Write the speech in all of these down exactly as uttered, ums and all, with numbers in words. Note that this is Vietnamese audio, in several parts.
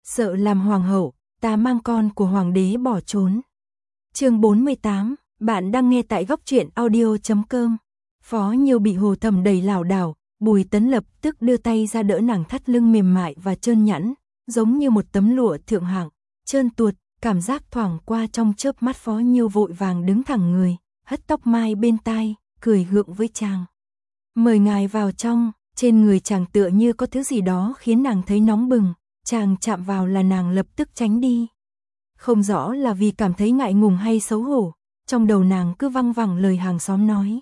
sợ làm hoàng hậu, ta mang con của hoàng đế bỏ trốn. Chương bốn mươi tám, bạn đang nghe tại góc truyện audio chấm com. Phó Nhiêu bị Hồ Thẩm đẩy lảo đảo, Bùi Tấn lập tức đưa tay ra đỡ nàng, thắt lưng mềm mại và trơn nhẵn, giống như một tấm lụa thượng hạng, trơn tuột, cảm giác thoảng qua trong chớp mắt. Phó Nhiêu vội vàng đứng thẳng người, hất tóc mai bên tai, cười gượng với chàng. Mời ngài vào trong. Trên người chàng tựa như có thứ gì đó khiến nàng thấy nóng bừng, chàng chạm vào là nàng lập tức tránh đi. Không rõ là vì cảm thấy ngại ngùng hay xấu hổ, trong đầu nàng cứ văng vẳng lời hàng xóm nói.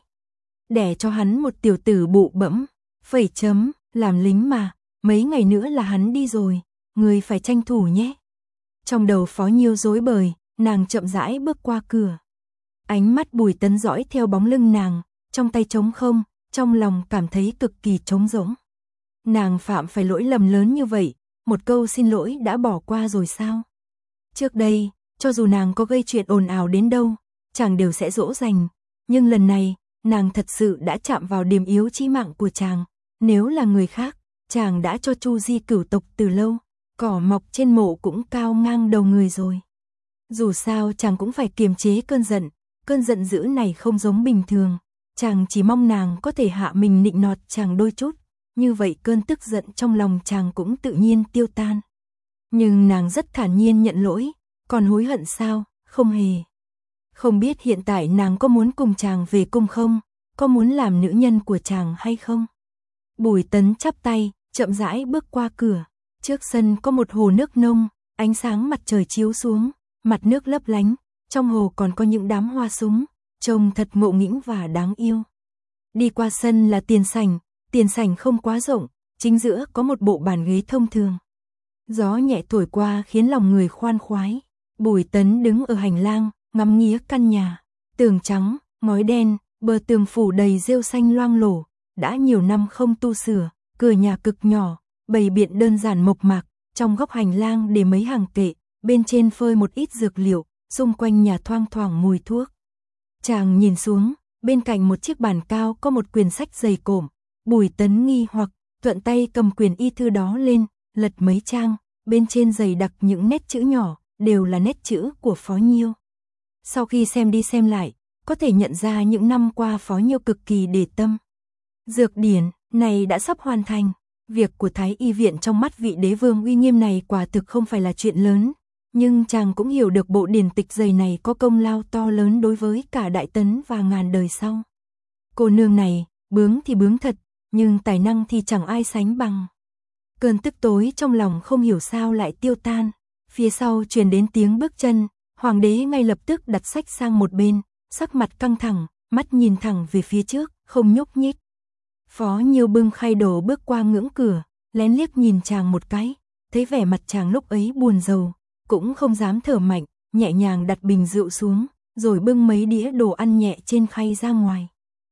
Đẻ cho hắn một tiểu tử bụ bẫm, phẩy chấm, làm lính mà, mấy ngày nữa là hắn đi rồi, người phải tranh thủ nhé. Trong đầu Phó Nhiêu rối bời, nàng chậm rãi bước qua cửa. Ánh mắt Bùi Tấn dõi theo bóng lưng nàng, trong tay trống không, trong lòng cảm thấy cực kỳ trống rỗng. Nàng phạm phải lỗi lầm lớn như vậy, một câu xin lỗi đã bỏ qua rồi sao? Trước đây, cho dù nàng có gây chuyện ồn ào đến đâu, chàng đều sẽ dỗ dành, nhưng lần này, nàng thật sự đã chạm vào điểm yếu chí mạng của chàng. Nếu là người khác, chàng đã cho Chu Di cửu tộc từ lâu, cỏ mọc trên mộ cũng cao ngang đầu người rồi. Dù sao chàng cũng phải kiềm chế cơn giận, cơn giận dữ này không giống bình thường. Chàng chỉ mong nàng có thể hạ mình nịnh nọt chàng đôi chút, như vậy cơn tức giận trong lòng chàng cũng tự nhiên tiêu tan. Nhưng nàng rất thản nhiên nhận lỗi, còn hối hận sao? Không hề. Không biết hiện tại nàng có muốn cùng chàng về cung không? Có muốn làm nữ nhân của chàng hay không? Bùi Tấn chắp tay, chậm rãi bước qua cửa. Trước sân có một hồ nước nông, ánh sáng mặt trời chiếu xuống, mặt nước lấp lánh, trong hồ còn có những đám hoa súng, trông thật ngộ nghĩnh và đáng yêu. Đi qua sân là tiền sảnh, tiền sảnh không quá rộng, chính giữa có một bộ bàn ghế thông thường. Gió nhẹ thổi qua khiến lòng người khoan khoái. Bùi Tấn đứng ở hành lang, ngắm nghía căn nhà, tường trắng, ngói đen, bờ tường phủ đầy rêu xanh loang lổ, đã nhiều năm không tu sửa, cửa nhà cực nhỏ, bày biện đơn giản mộc mạc, trong góc hành lang để mấy hàng kệ, bên trên phơi một ít dược liệu, xung quanh nhà thoang thoảng mùi thuốc. Chàng nhìn xuống, bên cạnh một chiếc bàn cao có một quyển sách dày cộm. Bùi Tấn nghi hoặc, thuận tay cầm quyển y thư đó lên, lật mấy trang, bên trên dày đặc những nét chữ nhỏ, đều là nét chữ của Phó Nhiêu. Sau khi xem đi xem lại, có thể nhận ra những năm qua Phó Nhiêu cực kỳ để tâm. Dược điển này đã sắp hoàn thành, việc của Thái Y viện trong mắt vị đế vương uy nghiêm này quả thực không phải là chuyện lớn. Nhưng chàng cũng hiểu được bộ điển tịch dày này có công lao to lớn đối với cả Đại Tấn và ngàn đời sau. Cô nương này, bướng thì bướng thật, nhưng tài năng thì chẳng ai sánh bằng. Cơn tức tối trong lòng không hiểu sao lại tiêu tan. Phía sau truyền đến tiếng bước chân, hoàng đế ngay lập tức đặt sách sang một bên, sắc mặt căng thẳng, mắt nhìn thẳng về phía trước, không nhúc nhích. Phó Nhiêu bưng khay đồ bước qua ngưỡng cửa, lén liếc nhìn chàng một cái, thấy vẻ mặt chàng lúc ấy buồn rầu, cũng không dám thở mạnh, nhẹ nhàng đặt bình rượu xuống, rồi bưng mấy đĩa đồ ăn nhẹ trên khay ra ngoài.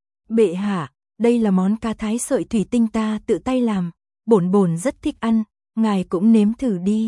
Bệ hạ, đây là món cá thái sợi thủy tinh ta tự tay làm, bổn bổn rất thích ăn, ngài cũng nếm thử đi.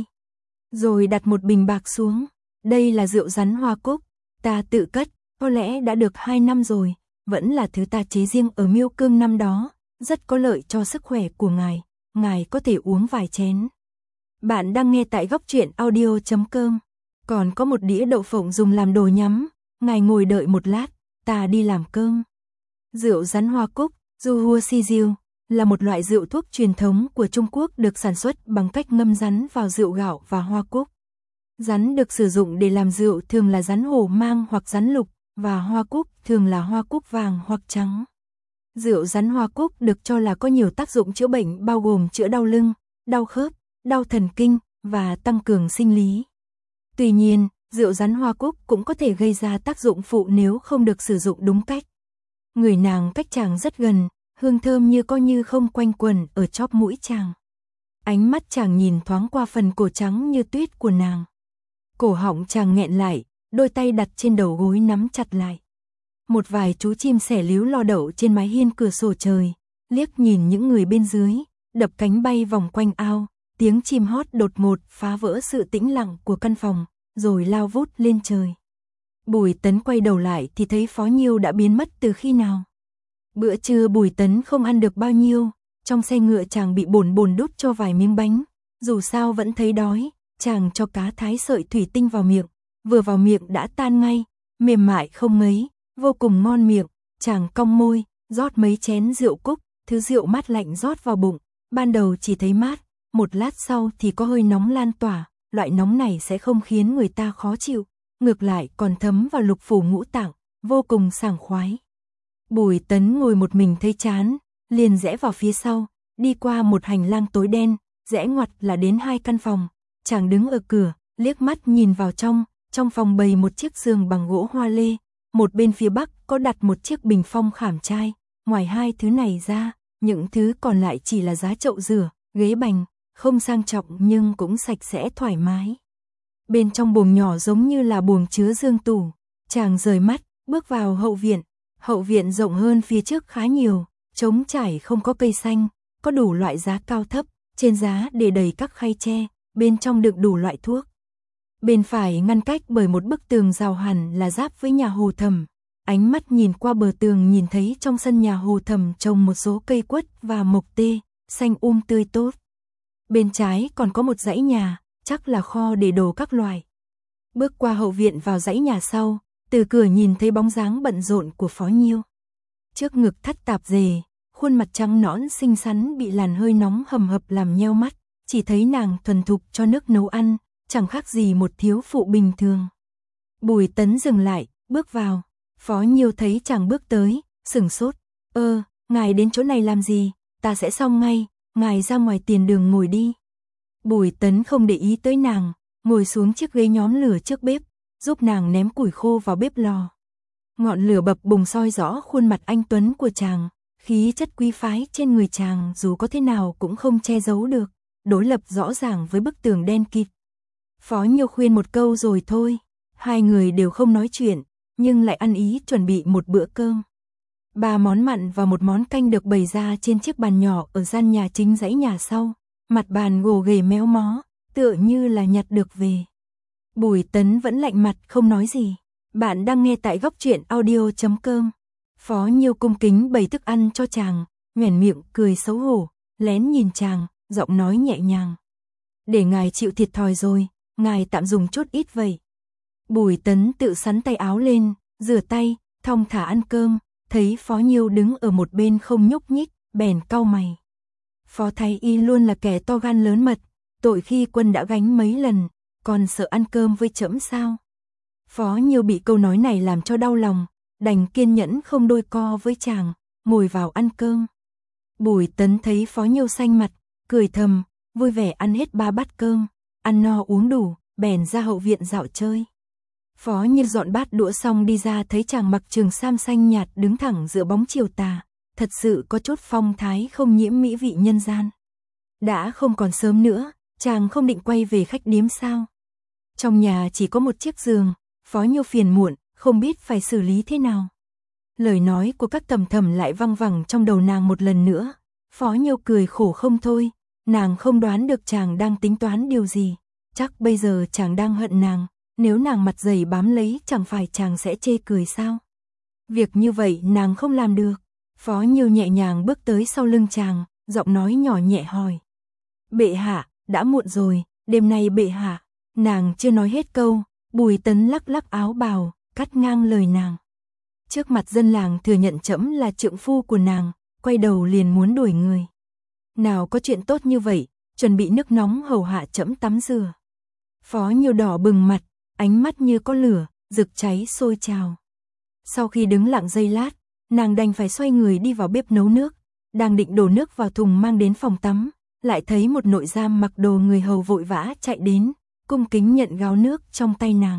Rồi đặt một bình bạc xuống, đây là rượu rắn hoa cúc, ta tự cất, có lẽ đã được hai năm rồi, vẫn là thứ ta chế riêng ở Miêu Cương năm đó, rất có lợi cho sức khỏe của ngài, ngài có thể uống vài chén. Bạn đang nghe tại góc truyện audio chấm com. Còn có một đĩa đậu phộng dùng làm đồ nhắm, ngài ngồi đợi một lát, ta đi làm cơm. Rượu rắn hoa cúc, Juhua Sijiu, là một loại rượu thuốc truyền thống của Trung Quốc được sản xuất bằng cách ngâm rắn vào rượu gạo và hoa cúc. Rắn được sử dụng để làm rượu thường là rắn hổ mang hoặc rắn lục, và hoa cúc thường là hoa cúc vàng hoặc trắng. Rượu rắn hoa cúc được cho là có nhiều tác dụng chữa bệnh bao gồm chữa đau lưng, đau khớp, đau thần kinh và tăng cường sinh lý. Tuy nhiên, rượu rắn hoa cúc cũng có thể gây ra tác dụng phụ nếu không được sử dụng đúng cách. Người nàng cách chàng rất gần, hương thơm như có như không quanh quẩn ở chóp mũi chàng. Ánh mắt chàng nhìn thoáng qua phần cổ trắng như tuyết của nàng. Cổ họng chàng nghẹn lại, đôi tay đặt trên đầu gối nắm chặt lại. Một vài chú chim sẻ líu lo đậu trên mái hiên cửa sổ trời, liếc nhìn những người bên dưới, đập cánh bay vòng quanh ao, tiếng chim hót đột ngột phá vỡ sự tĩnh lặng của căn phòng, rồi lao vút lên trời. Bùi Tấn quay đầu lại thì thấy Phó Nhiêu đã biến mất từ khi nào. Bữa trưa Bùi Tấn không ăn được bao nhiêu, trong xe ngựa chàng bị bồn bồn đút cho vài miếng bánh, dù sao vẫn thấy đói, chàng cho cá thái sợi thủy tinh vào miệng, vừa vào miệng đã tan ngay, mềm mại không mấy, vô cùng ngon miệng, chàng cong môi, rót mấy chén rượu cúc, thứ rượu mát lạnh rót vào bụng, ban đầu chỉ thấy mát, một lát sau thì có hơi nóng lan tỏa, loại nóng này sẽ không khiến người ta khó chịu, ngược lại còn thấm vào lục phủ ngũ tạng, vô cùng sảng khoái. Bùi Tấn ngồi một mình thấy chán, liền rẽ vào phía sau, đi qua một hành lang tối đen, rẽ ngoặt là đến hai căn phòng, chàng đứng ở cửa, liếc mắt nhìn vào trong, trong phòng bày một chiếc giường bằng gỗ hoa lê, một bên phía bắc có đặt một chiếc bình phong khảm trai, ngoài hai thứ này ra, những thứ còn lại chỉ là giá chậu rửa, ghế bành, không sang trọng nhưng cũng sạch sẽ thoải mái. Bên trong buồng nhỏ giống như là buồng chứa giường tủ, chàng rời mắt, bước vào hậu viện, hậu viện rộng hơn phía trước khá nhiều, trống trải không có cây xanh, có đủ loại giá cao thấp, trên giá để đầy các khay tre, bên trong đựng đủ loại thuốc. Bên phải ngăn cách bởi một bức tường rào hẳn là giáp với nhà Hồ Thầm. Ánh mắt nhìn qua bờ tường nhìn thấy trong sân nhà Hồ Thầm trồng một số cây quất và mộc tê, xanh um tươi tốt. Bên trái còn có một dãy nhà, chắc là kho để đồ các loại. Bước qua hậu viện vào dãy nhà sau, từ cửa nhìn thấy bóng dáng bận rộn của Phó Nhiêu. Trước ngực thắt tạp dề, khuôn mặt trắng nõn xinh xắn bị làn hơi nóng hầm hập làm nheo mắt, chỉ thấy nàng thuần thục cho nước nấu ăn, chẳng khác gì một thiếu phụ bình thường. Bùi Tấn dừng lại, bước vào, Phó Nhiêu thấy chàng bước tới, sửng sốt, ơ, ngài đến chỗ này làm gì, ta sẽ xong ngay, ngài ra ngoài tiền đường ngồi đi. Bùi Tấn không để ý tới nàng, ngồi xuống chiếc ghế nhóm lửa trước bếp, giúp nàng ném củi khô vào bếp lò. Ngọn lửa bập bùng soi rõ khuôn mặt anh tuấn của chàng, khí chất quý phái trên người chàng dù có thế nào cũng không che giấu được, đối lập rõ ràng với bức tường đen kịt. Phó Nhiêu khuyên một câu rồi thôi, hai người đều không nói chuyện, nhưng lại ăn ý chuẩn bị một bữa cơm. Ba món mặn và một món canh được bày ra trên chiếc bàn nhỏ ở gian nhà chính dãy nhà sau, mặt bàn gồ ghề méo mó, tựa như là nhặt được về. Bùi Tấn vẫn lạnh mặt không nói gì. Bạn đang nghe tại góc truyện audio chấm com. Phó Nhiêu cung kính bày thức ăn cho chàng, nhoẻn miệng cười xấu hổ, lén nhìn chàng, giọng nói nhẹ nhàng. Để ngài chịu thiệt thòi rồi, ngài tạm dùng chút ít vậy. Bùi Tấn tự sắn tay áo lên, rửa tay, thong thả ăn cơm, thấy Phó Nhiêu đứng ở một bên không nhúc nhích, bèn cau mày. Phó Thái Y luôn là kẻ to gan lớn mật, tội khi quân đã gánh mấy lần, còn sợ ăn cơm với trẫm sao? Phó Nhiêu bị câu nói này làm cho đau lòng, đành kiên nhẫn không đôi co với chàng, ngồi vào ăn cơm. Bùi Tấn thấy Phó Nhiêu xanh mặt, cười thầm, vui vẻ ăn hết ba bát cơm, ăn no uống đủ, bèn ra hậu viện dạo chơi. Phó Nhiêu dọn bát đũa xong đi ra thấy chàng mặc trường sam xanh nhạt đứng thẳng giữa bóng chiều tà, thật sự có chút phong thái không nhiễm mỹ vị nhân gian. Đã không còn sớm nữa, chàng không định quay về khách điếm sao? Trong nhà chỉ có một chiếc giường, Phó Nhiêu phiền muộn, không biết phải xử lý thế nào. Lời nói của các thầm thầm lại văng vẳng trong đầu nàng một lần nữa. Phó Nhiêu cười khổ không thôi, nàng không đoán được chàng đang tính toán điều gì. Chắc bây giờ chàng đang hận nàng, nếu nàng mặt dày bám lấy chẳng phải chàng sẽ chê cười sao? Việc như vậy nàng không làm được. Phó Nhiêu nhẹ nhàng bước tới sau lưng chàng, giọng nói nhỏ nhẹ hỏi. Bệ hạ, đã muộn rồi, đêm nay bệ hạ. Nàng chưa nói hết câu, Bùi Tấn lắc lắc áo bào, cắt ngang lời nàng. Trước mặt dân làng thừa nhận trẫm là trượng phu của nàng, quay đầu liền muốn đuổi người. Nào có chuyện tốt như vậy, chuẩn bị nước nóng hầu hạ trẫm tắm rửa. Phó Nhiêu đỏ bừng mặt, ánh mắt như có lửa, rực cháy sôi trào. Sau khi đứng lặng giây lát, nàng đành phải xoay người đi vào bếp nấu nước, đang định đổ nước vào thùng mang đến phòng tắm, lại thấy một nội giam mặc đồ người hầu vội vã chạy đến, cung kính nhận gáo nước trong tay nàng.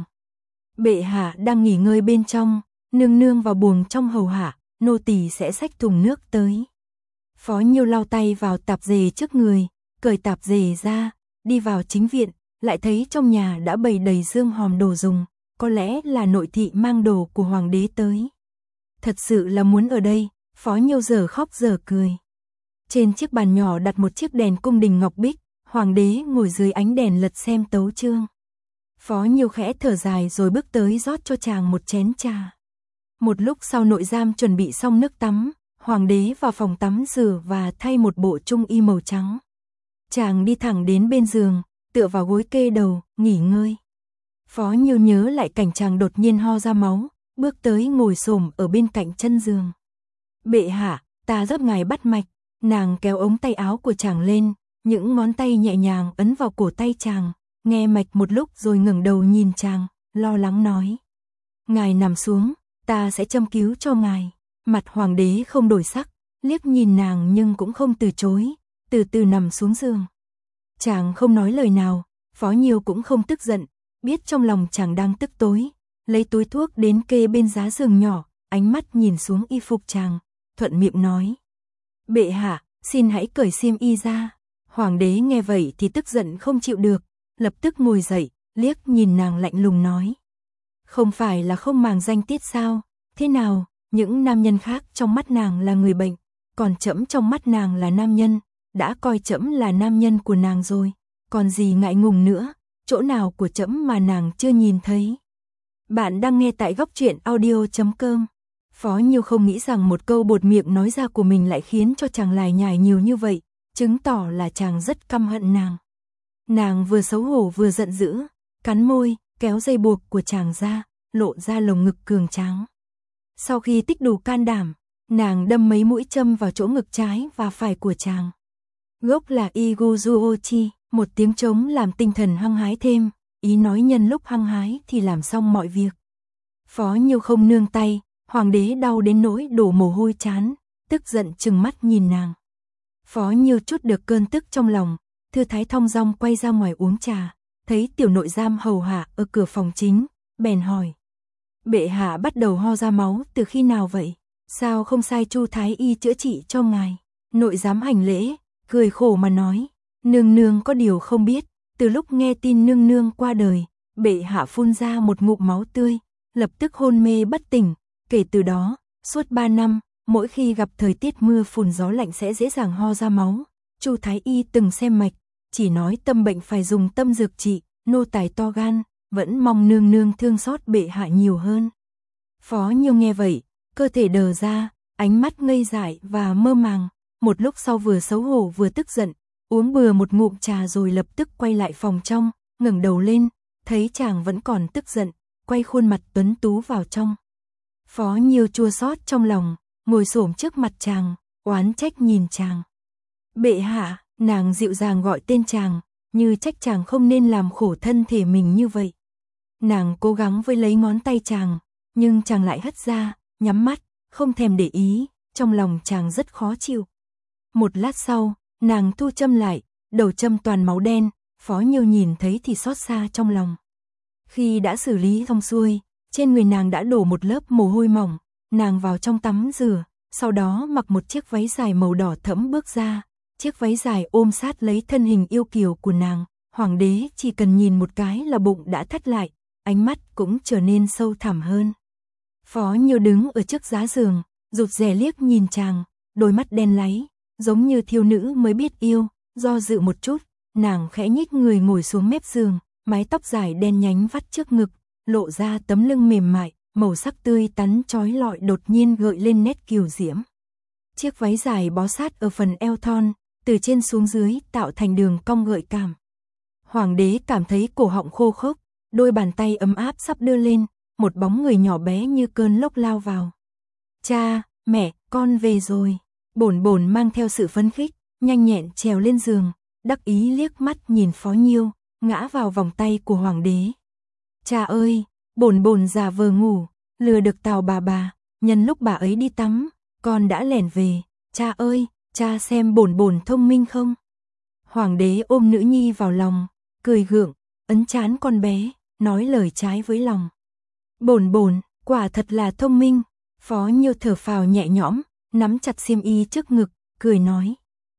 Bệ hạ đang nghỉ ngơi bên trong, nương nương vào buồng trong hầu hạ, nô tỳ sẽ xách thùng nước tới. Phó Nhiêu lau tay vào tạp dề trước người, cởi tạp dề ra, đi vào chính viện, lại thấy trong nhà đã bày đầy dương hòm đồ dùng, có lẽ là nội thị mang đồ của hoàng đế tới. Thật sự là muốn ở đây, Phó Nhiêu giờ khóc giờ cười. Trên chiếc bàn nhỏ đặt một chiếc đèn cung đình ngọc bích, hoàng đế ngồi dưới ánh đèn lật xem tấu chương. Phó Nhiêu khẽ thở dài rồi bước tới rót cho chàng một chén trà. Một lúc sau nội giam chuẩn bị xong nước tắm, hoàng đế vào phòng tắm rửa và thay một bộ trung y màu trắng. Chàng đi thẳng đến bên giường, tựa vào gối kê đầu, nghỉ ngơi. Phó Nhiêu nhớ lại cảnh chàng đột nhiên ho ra máu, bước tới ngồi xổm ở bên cạnh chân giường. Bệ hạ, ta giúp ngài bắt mạch. Nàng kéo ống tay áo của chàng lên, những ngón tay nhẹ nhàng ấn vào cổ tay chàng, nghe mạch một lúc rồi ngẩng đầu nhìn chàng, lo lắng nói. Ngài nằm xuống, ta sẽ châm cứu cho ngài. Mặt hoàng đế không đổi sắc, liếc nhìn nàng nhưng cũng không từ chối, từ từ nằm xuống giường. Chàng không nói lời nào, Phó Nhiêu cũng không tức giận, biết trong lòng chàng đang tức tối, lấy túi thuốc đến kê bên giá giường nhỏ, ánh mắt nhìn xuống y phục chàng, thuận miệng nói. Bệ hạ, xin hãy cởi xiêm y ra. Hoàng đế nghe vậy thì tức giận không chịu được, lập tức ngồi dậy, liếc nhìn nàng lạnh lùng nói. Không phải là không màng danh tiết sao, thế nào, những nam nhân khác trong mắt nàng là người bệnh, còn trẫm trong mắt nàng là nam nhân, đã coi trẫm là nam nhân của nàng rồi, còn gì ngại ngùng nữa, chỗ nào của trẫm mà nàng chưa nhìn thấy. Bạn đang nghe tại góc truyện audio chấm com. Phó Nhiêu không nghĩ rằng một câu bột miệng nói ra của mình lại khiến cho chàng lải nhải nhiều như vậy, chứng tỏ là chàng rất căm hận nàng. Nàng vừa xấu hổ vừa giận dữ, cắn môi, kéo dây buộc của chàng ra, lộ ra lồng ngực cường tráng. Sau khi tích đủ can đảm, nàng đâm mấy mũi châm vào chỗ ngực trái và phải của chàng. Gốc là Iguzuochi, một tiếng trống làm tinh thần hăng hái thêm, ý nói nhân lúc hăng hái thì làm xong mọi việc. Phó Nhiêu không nương tay, hoàng đế đau đến nỗi đổ mồ hôi chán, tức giận trừng mắt nhìn nàng. Phó Nhiêu chút được cơn tức trong lòng, thư thái thong dong quay ra ngoài uống trà, thấy tiểu nội giam hầu hạ ở cửa phòng chính, bèn hỏi. Bệ hạ bắt đầu ho ra máu từ khi nào vậy? Sao không sai Chu Thái Y chữa trị cho ngài? Nội giám hành lễ, cười khổ mà nói. Nương nương có điều không biết, từ lúc nghe tin nương nương qua đời, bệ hạ phun ra một ngụm máu tươi, lập tức hôn mê bất tỉnh. Kể từ đó, suốt ba năm, mỗi khi gặp thời tiết mưa phùn gió lạnh sẽ dễ dàng ho ra máu. Chu Thái Y từng xem mạch, chỉ nói tâm bệnh phải dùng tâm dược trị, nô tài to gan, vẫn mong nương nương thương xót bệ hạ nhiều hơn. Phó Nhiêu nghe vậy, cơ thể đờ ra, ánh mắt ngây dại và mơ màng, một lúc sau vừa xấu hổ vừa tức giận, uống bừa một ngụm trà rồi lập tức quay lại phòng trong, ngẩng đầu lên, thấy chàng vẫn còn tức giận, quay khuôn mặt tuấn tú vào trong. Phó Nhiêu chua xót trong lòng, ngồi xổm trước mặt chàng, oán trách nhìn chàng. Bệ hạ, nàng dịu dàng gọi tên chàng, như trách chàng không nên làm khổ thân thể mình như vậy. Nàng cố gắng với lấy ngón tay chàng, nhưng chàng lại hất ra, nhắm mắt, không thèm để ý, trong lòng chàng rất khó chịu. Một lát sau, nàng thu châm lại, đầu châm toàn máu đen, Phó Nhiêu nhìn thấy thì xót xa trong lòng. Khi đã xử lý xong xuôi, trên người nàng đã đổ một lớp mồ hôi mỏng, nàng vào trong tắm rửa, sau đó mặc một chiếc váy dài màu đỏ thẫm bước ra, chiếc váy dài ôm sát lấy thân hình yêu kiều của nàng, hoàng đế chỉ cần nhìn một cái là bụng đã thắt lại, ánh mắt cũng trở nên sâu thẳm hơn. Phó Nhiêu đứng ở trước giá giường, rụt rè liếc nhìn chàng, đôi mắt đen láy, giống như thiếu nữ mới biết yêu, do dự một chút, nàng khẽ nhích người ngồi xuống mép giường, mái tóc dài đen nhánh vắt trước ngực, lộ ra tấm lưng mềm mại, màu sắc tươi tắn chói lọi đột nhiên gợi lên nét kiều diễm. Chiếc váy dài bó sát ở phần eo thon, từ trên xuống dưới tạo thành đường cong gợi cảm. Hoàng đế cảm thấy cổ họng khô khốc, đôi bàn tay ấm áp sắp đưa lên, một bóng người nhỏ bé như cơn lốc lao vào. Cha, mẹ, con về rồi. Bổn bổn mang theo sự phấn khích, nhanh nhẹn trèo lên giường, đắc ý liếc mắt nhìn Phó Nhiêu, ngã vào vòng tay của hoàng đế. Cha ơi, bổn bổn giả vờ ngủ, lừa được Tào bà bà, nhân lúc bà ấy đi tắm, con đã lẻn về. Cha ơi, cha xem bổn bổn thông minh không? Hoàng đế ôm nữ nhi vào lòng, cười gượng, ấn trán con bé, nói lời trái với lòng. Bổn bổn, quả thật là thông minh. Phó Nhiêu thở phào nhẹ nhõm, nắm chặt xiêm y trước ngực, cười nói.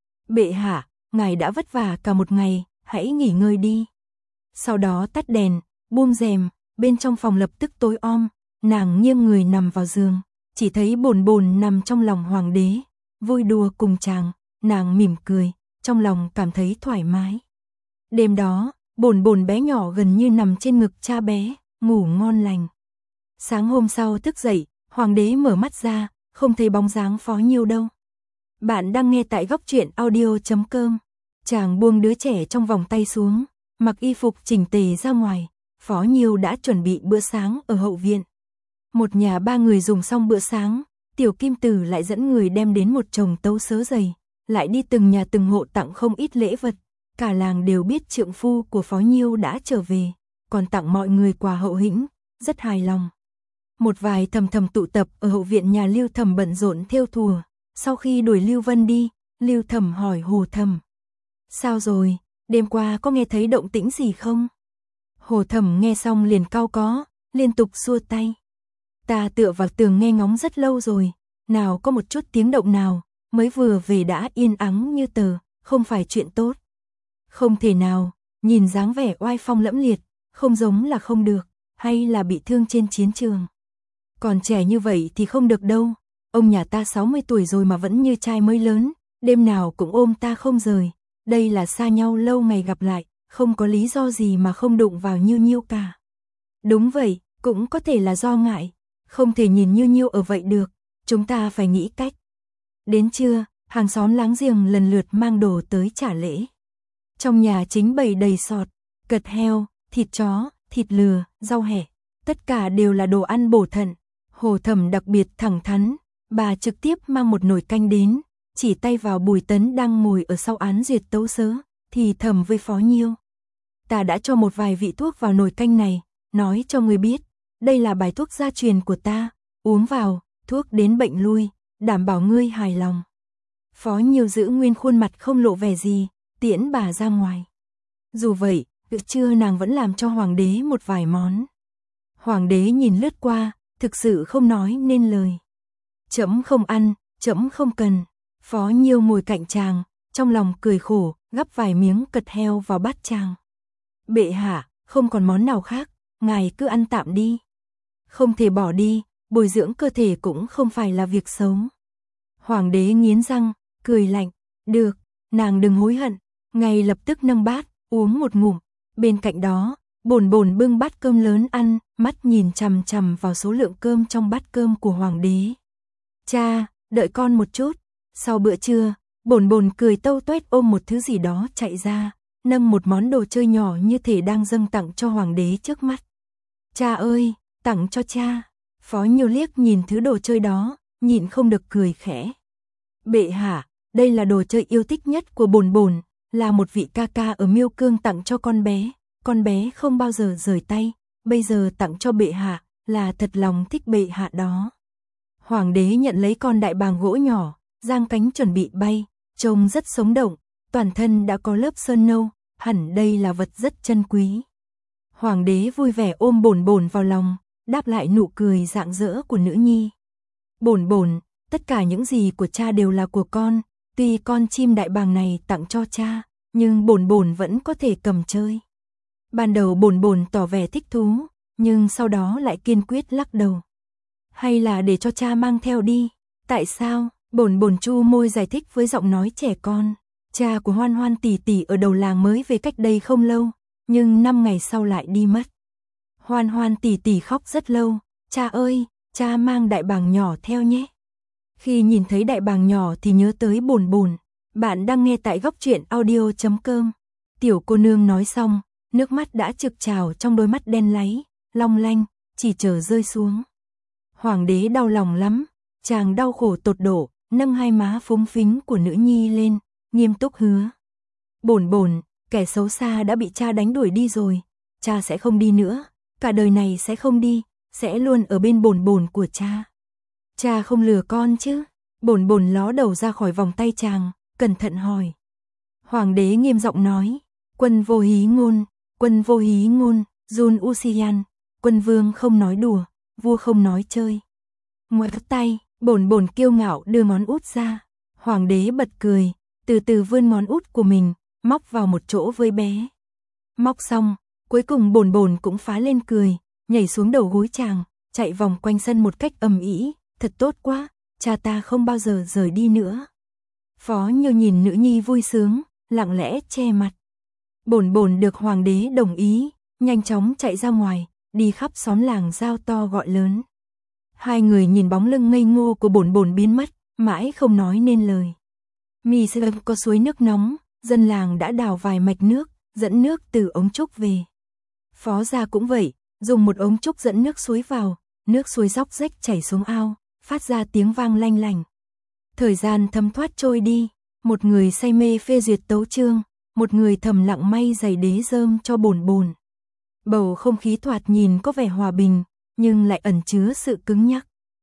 Bệ hạ, ngài đã vất vả cả một ngày, hãy nghỉ ngơi đi. Sau đó tắt đèn, buông rèm, bên trong phòng lập tức tối om, nàng nghiêng người nằm vào giường, chỉ thấy bổn bổn nằm trong lòng hoàng đế, vui đùa cùng chàng, nàng mỉm cười, trong lòng cảm thấy thoải mái. Đêm đó, bổn bổn bé nhỏ gần như nằm trên ngực cha bé, ngủ ngon lành. Sáng hôm sau thức dậy, hoàng đế mở mắt ra, không thấy bóng dáng Phó Nhiêu đâu. Bạn đang nghe tại góc truyện audio chấm com. Chàng buông đứa trẻ trong vòng tay xuống, mặc y phục chỉnh tề ra ngoài, Phó Nhiêu đã chuẩn bị bữa sáng ở hậu viện. Một nhà ba người dùng xong bữa sáng, Tiểu Kim Tử lại dẫn người đem đến một chồng tấu sớ dày, lại đi từng nhà từng hộ tặng không ít lễ vật. Cả làng đều biết trượng phu của Phó Nhiêu đã trở về, còn tặng mọi người quà hậu hĩnh, rất hài lòng. Một vài thầm thầm tụ tập ở hậu viện nhà Lưu Thầm bận rộn thêu thùa. Sau khi đuổi Lưu Vân đi, Lưu Thầm hỏi Hồ Thầm: sao rồi, đêm qua có nghe thấy động tĩnh gì không? Hồ Thầm nghe xong liền cau có, liên tục xua tay. Ta tựa vào tường nghe ngóng rất lâu rồi, nào có một chút tiếng động nào, mới vừa về đã yên ắng như tờ, không phải chuyện tốt. Không thể nào, nhìn dáng vẻ oai phong lẫm liệt, không giống là không được, hay là bị thương trên chiến trường. Còn trẻ như vậy thì không được đâu, ông nhà ta sáu mươi tuổi rồi mà vẫn như trai mới lớn, đêm nào cũng ôm ta không rời, đây là xa nhau lâu ngày gặp lại, không có lý do gì mà không đụng vào Nhiêu Nhiêu cả. Đúng vậy, cũng có thể là do ngại, không thể nhìn Nhiêu Nhiêu ở vậy được, chúng ta phải nghĩ cách. Đến trưa, hàng xóm láng giềng lần lượt mang đồ tới trả lễ. Trong nhà chính bày đầy sọt, cật heo, thịt chó, thịt lừa, rau hẹ, tất cả đều là đồ ăn bổ thận. Hồ Thầm đặc biệt thẳng thắn, bà trực tiếp mang một nồi canh đến, chỉ tay vào Bùi Tấn đang ngồi ở sau án duyệt tấu sớ, thì thầm với Phó Nhiêu: ta đã cho một vài vị thuốc vào nồi canh này, nói cho người biết, đây là bài thuốc gia truyền của ta, uống vào, thuốc đến bệnh lui, đảm bảo ngươi hài lòng. Phó Nhiêu giữ nguyên khuôn mặt không lộ vẻ gì, tiễn bà ra ngoài. Dù vậy, bữa trưa nàng vẫn làm cho hoàng đế một vài món. Hoàng đế nhìn lướt qua, thực sự không nói nên lời. Trẫm không ăn, trẫm không cần. Phó Nhiêu ngồi cạnh chàng, trong lòng cười khổ, gắp vài miếng cật heo vào bát chàng. Bệ hạ, không còn món nào khác, ngài cứ ăn tạm đi. Không thể bỏ đi, bồi dưỡng cơ thể cũng không phải là việc xấu. Hoàng đế nghiến răng, cười lạnh, được, nàng đừng hối hận, ngay lập tức nâng bát, uống một ngụm. Bên cạnh đó, Bồn Bồn bưng bát cơm lớn ăn, mắt nhìn chằm chằm vào số lượng cơm trong bát cơm của hoàng đế. Cha, đợi con một chút. Sau bữa trưa, Bồn Bồn cười tâu tuét ôm một thứ gì đó chạy ra, nâng một món đồ chơi nhỏ như thể đang dâng tặng cho hoàng đế trước mắt. Cha ơi, tặng cho cha. Phó Nhiêu liếc nhìn thứ đồ chơi đó, nhịn không được cười khẽ. Bệ hạ, đây là đồ chơi yêu thích nhất của Bồn Bồn, là một vị ca ca ở Miêu Cương tặng cho con bé, con bé không bao giờ rời tay, bây giờ tặng cho bệ hạ, là thật lòng thích bệ hạ đó. Hoàng đế nhận lấy con đại bàng gỗ nhỏ, giang cánh chuẩn bị bay, trông rất sống động, toàn thân đã có lớp sơn nâu, hẳn đây là vật rất chân quý. Hoàng đế vui vẻ ôm Bồn Bồn vào lòng, đáp lại nụ cười rạng rỡ của nữ nhi. Bồn Bồn, tất cả những gì của cha đều là của con, tuy con chim đại bàng này tặng cho cha, nhưng Bồn Bồn vẫn có thể cầm chơi. Ban đầu Bồn Bồn tỏ vẻ thích thú, nhưng sau đó lại kiên quyết lắc đầu. Hay là để cho cha mang theo đi. Tại sao? Bồn Bồn chu môi giải thích với giọng nói trẻ con. Cha của Hoan Hoan tỷ tỷ ở đầu làng mới về cách đây không lâu, nhưng năm ngày sau lại đi mất. Hoan Hoan tỷ tỷ khóc rất lâu. Cha ơi, cha mang đại bàng nhỏ theo nhé. Khi nhìn thấy đại bàng nhỏ thì nhớ tới Bồn Bồn. Bạn đang nghe tại góc truyện audio chấm com. Tiểu cô nương nói xong, nước mắt đã trực trào trong đôi mắt đen láy, long lanh, chỉ chờ rơi xuống. Hoàng đế đau lòng lắm, chàng đau khổ tột độ, nâng hai má phúng phính của nữ nhi lên, nghiêm túc hứa. Bồn Bồn, kẻ xấu xa đã bị cha đánh đuổi đi rồi, cha sẽ không đi nữa, cả đời này sẽ không đi, sẽ luôn ở bên Bồn Bồn của cha. Cha không lừa con chứ? Bồn Bồn ló đầu ra khỏi vòng tay chàng, cẩn thận hỏi. Hoàng đế nghiêm giọng nói, quân vô hí ngôn, quân vô hí ngôn, Jun Usian, quân vương không nói đùa, vua không nói chơi. Ngoặt tay, Bồn Bồn kiêu ngạo đưa ngón út ra. Hoàng đế bật cười, từ từ vươn ngón út của mình, móc vào một chỗ với bé. Móc xong, cuối cùng Bồn Bồn cũng phá lên cười, nhảy xuống đầu gối chàng, chạy vòng quanh sân một cách ầm ĩ. Thật tốt quá, cha ta không bao giờ rời đi nữa. Phó Nhiêu nhìn nữ nhi vui sướng, lặng lẽ che mặt. Bồn Bồn được hoàng đế đồng ý, nhanh chóng chạy ra ngoài, đi khắp xóm làng giao to gọi lớn. Hai người nhìn bóng lưng ngây ngô của Bồn Bồn biến mất, mãi không nói nên lời. Mi Sơn có suối nước nóng, dân làng đã đào vài mạch nước, dẫn nước từ ống trúc về. Phó gia cũng vậy, dùng một ống trúc dẫn nước suối vào, nước suối róc rách chảy xuống ao, phát ra tiếng vang lanh lành. Thời gian thấm thoát trôi đi, một người say mê phê duyệt tấu chương, một người thầm lặng may giày đế rơm cho bồn bồn. Bầu không khí thoạt nhìn có vẻ hòa bình, nhưng lại ẩn chứa sự cứng nhắc.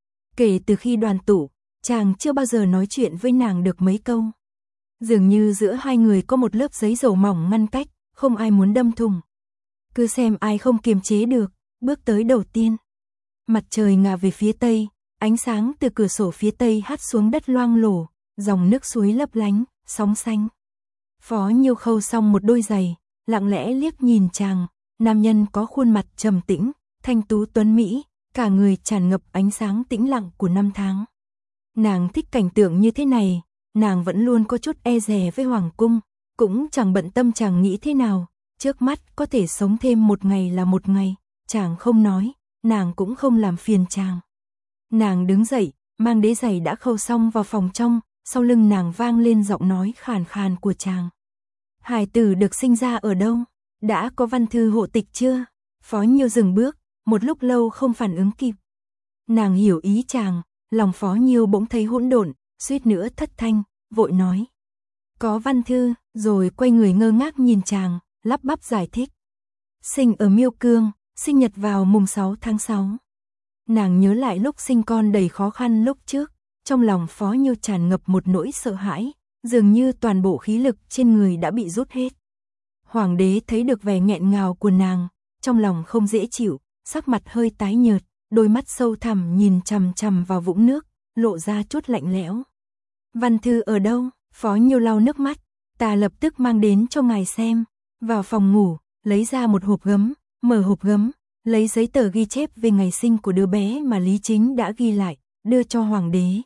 Kể từ khi đoàn tụ, chàng chưa bao giờ nói chuyện với nàng được mấy câu. Dường như giữa hai người có một lớp giấy dầu mỏng ngăn cách, không ai muốn đâm thủng. Cứ xem ai không kiềm chế được, bước tới đầu tiên. Mặt trời ngả về phía tây, ánh sáng từ cửa sổ phía tây hắt xuống đất loang lổ, dòng nước suối lấp lánh, sóng xanh. Phó Nhiêu khâu xong một đôi giày, lặng lẽ liếc nhìn chàng, nam nhân có khuôn mặt trầm tĩnh, thanh tú tuấn mỹ, cả người tràn ngập ánh sáng tĩnh lặng của năm tháng. Nàng thích cảnh tượng như thế này, nàng vẫn luôn có chút e dè với hoàng cung, cũng chẳng bận tâm chàng nghĩ thế nào, trước mắt có thể sống thêm một ngày là một ngày, chàng không nói, nàng cũng không làm phiền chàng. Nàng đứng dậy, mang đế giày đã khâu xong vào phòng trong, sau lưng nàng vang lên giọng nói khàn khàn của chàng. Hài tử được sinh ra ở đâu? Đã có văn thư hộ tịch chưa? Phó Nhiêu dừng bước, một lúc lâu không phản ứng kịp. Nàng hiểu ý chàng, lòng Phó Nhiêu bỗng thấy hỗn độn, suýt nữa thất thanh, vội nói. Có văn thư, rồi quay người ngơ ngác nhìn chàng, lắp bắp giải thích. Sinh ở Miêu Cương, sinh nhật vào mùng sáu tháng sáu. Nàng nhớ lại lúc sinh con đầy khó khăn lúc trước, trong lòng Phó Nhiêu tràn ngập một nỗi sợ hãi, dường như toàn bộ khí lực trên người đã bị rút hết. Hoàng đế thấy được vẻ nghẹn ngào của nàng, trong lòng không dễ chịu, sắc mặt hơi tái nhợt, đôi mắt sâu thẳm nhìn chằm chằm vào vũng nước, lộ ra chút lạnh lẽo. Văn thư ở đâu? Phó Nhiêu lau nước mắt, ta lập tức mang đến cho ngài xem. Vào phòng ngủ, lấy ra một hộp gấm, mở hộp gấm, lấy giấy tờ ghi chép về ngày sinh của đứa bé mà Lý Chính đã ghi lại, đưa cho hoàng đế.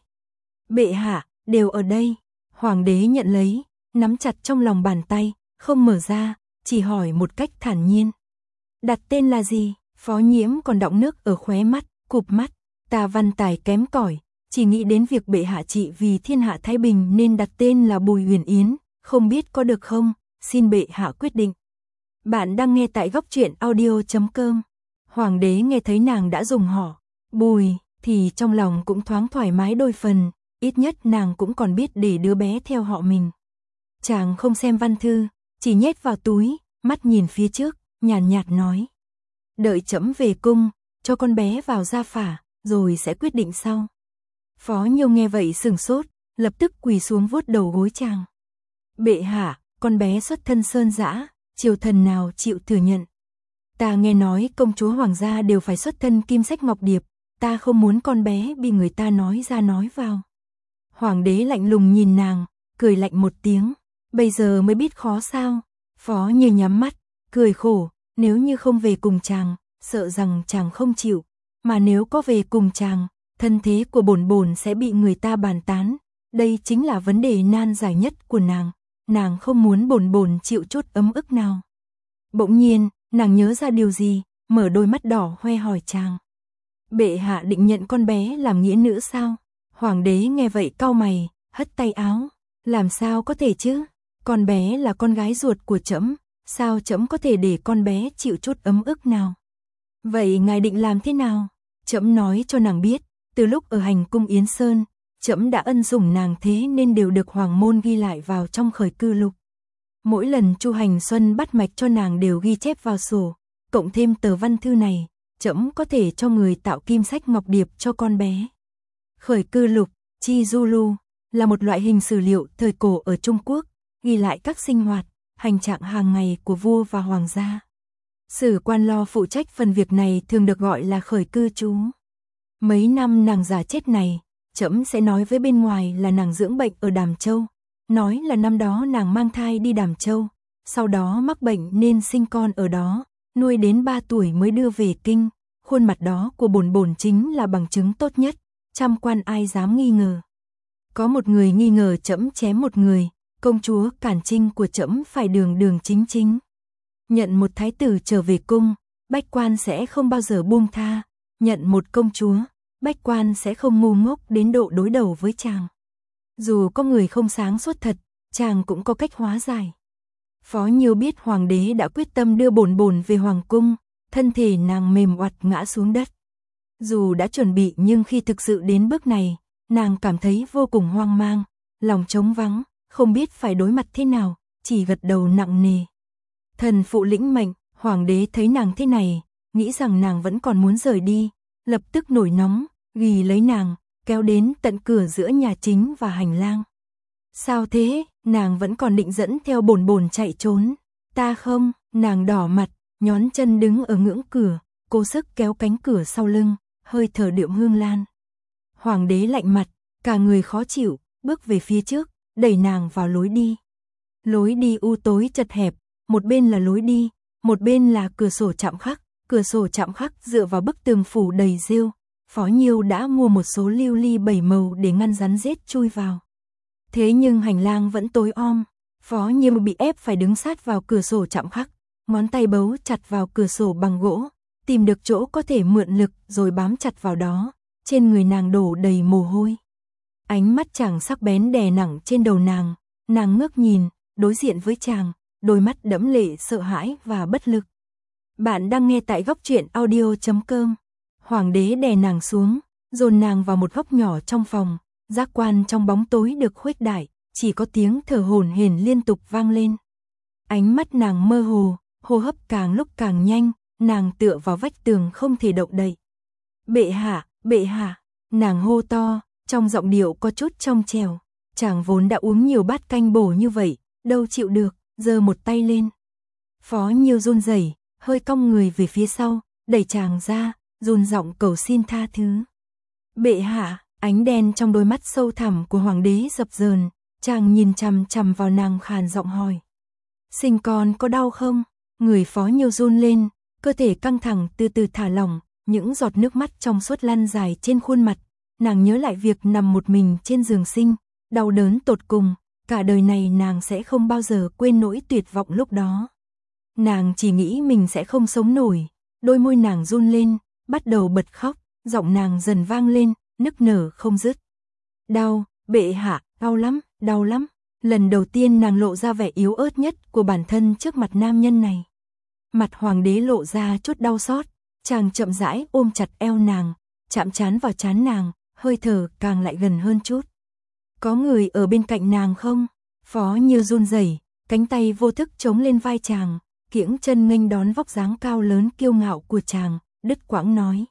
Bệ hạ, đều ở đây. Hoàng đế nhận lấy, nắm chặt trong lòng bàn tay, không mở ra, chỉ hỏi một cách thản nhiên. Đặt tên là gì? Phó Nhiễm còn đọng nước ở khóe mắt, cụp mắt. Ta văn tài kém cỏi, chỉ nghĩ đến việc bệ hạ trị vì thiên hạ thái bình nên đặt tên là Bùi Huyền Yến, không biết có được không? Xin bệ hạ quyết định. Bạn đang nghe tại góc truyện audio chấm com. Hoàng đế nghe thấy nàng đã dùng họ Bùi, thì trong lòng cũng thoáng thoải mái đôi phần, ít nhất nàng cũng còn biết để đứa bé theo họ mình. Chàng không xem văn thư, chỉ nhét vào túi, mắt nhìn phía trước, nhàn nhạt, nhạt nói. Đợi trẫm về cung, cho con bé vào gia phả, rồi sẽ quyết định sau. Phó Nhiêu nghe vậy sừng sốt, lập tức quỳ xuống vuốt đầu gối chàng. Bệ hạ, con bé xuất thân sơn dã, triều thần nào chịu thừa nhận. Ta nghe nói công chúa hoàng gia đều phải xuất thân kim sách ngọc điệp, ta không muốn con bé bị người ta nói ra nói vào. Hoàng đế lạnh lùng nhìn nàng, cười lạnh một tiếng, bây giờ mới biết khó sao. Phó Nhiêu nhắm mắt, cười khổ, nếu như không về cùng chàng, sợ rằng chàng không chịu, mà nếu có về cùng chàng, thân thế của bổn bổn sẽ bị người ta bàn tán, đây chính là vấn đề nan giải nhất của nàng, nàng không muốn bổn bổn chịu chút ấm ức nào. Bỗng nhiên, nàng nhớ ra điều gì, mở đôi mắt đỏ hoe hỏi chàng. Bệ hạ định nhận con bé làm nghĩa nữ sao? Hoàng đế nghe vậy cau mày, hất tay áo, làm sao có thể chứ? Con bé là con gái ruột của trẫm, sao trẫm có thể để con bé chịu chút ấm ức nào? Vậy ngài định làm thế nào? Trẫm nói cho nàng biết, từ lúc ở hành cung Yến Sơn, trẫm đã ân sủng nàng thế nên đều được hoàng môn ghi lại vào trong khởi cư lục. Mỗi lần Chu Hành Xuân bắt mạch cho nàng đều ghi chép vào sổ, cộng thêm tờ văn thư này, trẫm có thể cho người tạo kim sách ngọc điệp cho con bé. Khởi cư lục, Chi Du Lu, là một loại hình sử liệu thời cổ ở Trung Quốc, ghi lại các sinh hoạt, hành trạng hàng ngày của vua và hoàng gia. Sử quan lo phụ trách phần việc này thường được gọi là khởi cư chú. Mấy năm nàng già chết này, trẫm sẽ nói với bên ngoài là nàng dưỡng bệnh ở Đàm Châu, nói là năm đó nàng mang thai đi Đàm Châu, sau đó mắc bệnh nên sinh con ở đó, nuôi đến ba tuổi mới đưa về kinh, khuôn mặt đó của bổn bổn chính là bằng chứng tốt nhất, trăm quan ai dám nghi ngờ. Có một người nghi ngờ trẫm chém một người, công chúa Cản Trinh của trẫm phải đường đường chính chính. Nhận một thái tử trở về cung, bách quan sẽ không bao giờ buông tha, nhận một công chúa, bách quan sẽ không ngu ngốc đến độ đối đầu với chàng. Dù có người không sáng suốt thật, chàng cũng có cách hóa giải. Phó Nhiêu biết hoàng đế đã quyết tâm đưa bổn bổn về hoàng cung, thân thể nàng mềm oặt ngã xuống đất. Dù đã chuẩn bị nhưng khi thực sự đến bước này, nàng cảm thấy vô cùng hoang mang, lòng trống vắng, không biết phải đối mặt thế nào, chỉ gật đầu nặng nề. Thần phụ lĩnh mệnh, hoàng đế thấy nàng thế này, nghĩ rằng nàng vẫn còn muốn rời đi, lập tức nổi nóng, ghi lấy nàng, kéo đến tận cửa giữa nhà chính và hành lang. Sao thế, nàng vẫn còn định dẫn theo bổn bổn chạy trốn. Ta không, nàng đỏ mặt, nhón chân đứng ở ngưỡng cửa, cố sức kéo cánh cửa sau lưng, hơi thở điệu hương lan. Hoàng đế lạnh mặt, cả người khó chịu, bước về phía trước, đẩy nàng vào lối đi. Lối đi u tối chật hẹp, một bên là lối đi, một bên là cửa sổ chạm khắc, cửa sổ chạm khắc dựa vào bức tường phủ đầy rêu. Phó Nhiêu đã mua một số lưu ly bảy màu để ngăn rắn rết chui vào. Thế nhưng hành lang vẫn tối om, Phó Nhiêu bị ép phải đứng sát vào cửa sổ chạm khắc, ngón tay bấu chặt vào cửa sổ bằng gỗ, tìm được chỗ có thể mượn lực rồi bám chặt vào đó, trên người nàng đổ đầy mồ hôi. Ánh mắt chàng sắc bén đè nặng trên đầu nàng, nàng ngước nhìn, đối diện với chàng, đôi mắt đẫm lệ sợ hãi và bất lực. Bạn đang nghe tại góc truyện audio chấm com. Hoàng đế đè nàng xuống, dồn nàng vào một góc nhỏ trong phòng, giác quan trong bóng tối được khuếch đại, chỉ có tiếng thở hổn hển liên tục vang lên. Ánh mắt nàng mơ hồ, hô hấp càng lúc càng nhanh, nàng tựa vào vách tường không thể động đậy. Bệ hạ, bệ hạ, nàng hô to, trong giọng điệu có chút trong trèo. Chàng vốn đã uống nhiều bát canh bổ như vậy, đâu chịu được, giơ một tay lên. Phó Nhiêu run rẩy, hơi cong người về phía sau, đẩy chàng ra, run giọng cầu xin tha thứ. Bệ hạ, ánh đen trong đôi mắt sâu thẳm của hoàng đế dập dờn, chàng nhìn chằm chằm vào nàng khàn giọng hỏi. Sinh con có đau không? Người Phó Nhiêu run lên, cơ thể căng thẳng từ từ thả lỏng, những giọt nước mắt trong suốt lăn dài trên khuôn mặt. Nàng nhớ lại việc nằm một mình trên giường sinh, đau đớn tột cùng, cả đời này nàng sẽ không bao giờ quên nỗi tuyệt vọng lúc đó. Nàng chỉ nghĩ mình sẽ không sống nổi, đôi môi nàng run lên, bắt đầu bật khóc, giọng nàng dần vang lên, nức nở không dứt. Đau, bệ hạ, đau lắm, đau lắm. Lần đầu tiên nàng lộ ra vẻ yếu ớt nhất của bản thân trước mặt nam nhân này. Mặt hoàng đế lộ ra chút đau xót, chàng chậm rãi ôm chặt eo nàng, chạm trán vào trán nàng, hơi thở càng lại gần hơn chút. Có người ở bên cạnh nàng không? Phó Nhiêu run rẩy, cánh tay vô thức chống lên vai chàng, kiễng chân nghênh đón vóc dáng cao lớn kiêu ngạo của chàng, đứt quãng nói.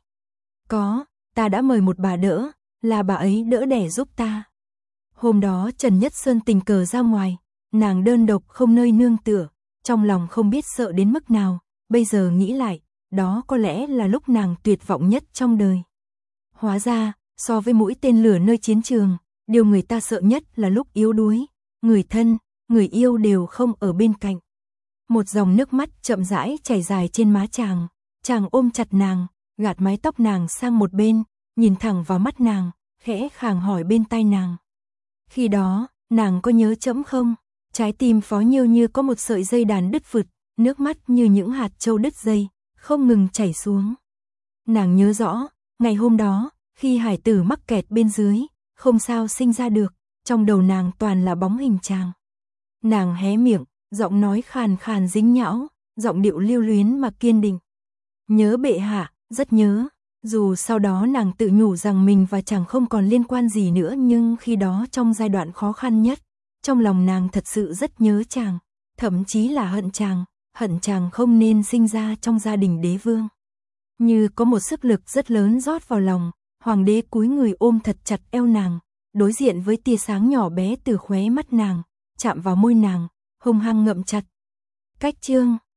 Có, ta đã mời một bà đỡ, là bà ấy đỡ đẻ giúp ta. Hôm đó Trần Nhất Sơn tình cờ ra ngoài, nàng đơn độc không nơi nương tựa, trong lòng không biết sợ đến mức nào, bây giờ nghĩ lại, đó có lẽ là lúc nàng tuyệt vọng nhất trong đời. Hóa ra, so với mũi tên lửa nơi chiến trường, điều người ta sợ nhất là lúc yếu đuối, người thân, người yêu đều không ở bên cạnh. Một dòng nước mắt chậm rãi chảy dài trên má chàng, chàng ôm chặt nàng, gạt mái tóc nàng sang một bên, nhìn thẳng vào mắt nàng, khẽ khàng hỏi bên tai nàng. Khi đó, nàng có nhớ trẫm không? Trái tim Phó Nhiêu như có một sợi dây đàn đứt phụt, nước mắt như những hạt châu đứt dây, không ngừng chảy xuống. Nàng nhớ rõ, ngày hôm đó, khi hải tử mắc kẹt bên dưới, không sao sinh ra được, trong đầu nàng toàn là bóng hình chàng. Nàng hé miệng, giọng nói khàn khàn dính nhão, giọng điệu lưu luyến mà kiên định. Nhớ bệ hạ, rất nhớ. Dù sau đó nàng tự nhủ rằng mình và chàng không còn liên quan gì nữa, nhưng khi đó trong giai đoạn khó khăn nhất, trong lòng nàng thật sự rất nhớ chàng, thậm chí là hận chàng, hận chàng không nên sinh ra trong gia đình đế vương. Như có một sức lực rất lớn rót vào lòng, hoàng đế cúi người ôm thật chặt eo nàng, đối diện với tia sáng nhỏ bé từ khóe mắt nàng, chạm vào môi nàng, hung hăng ngậm chặt. Cách chương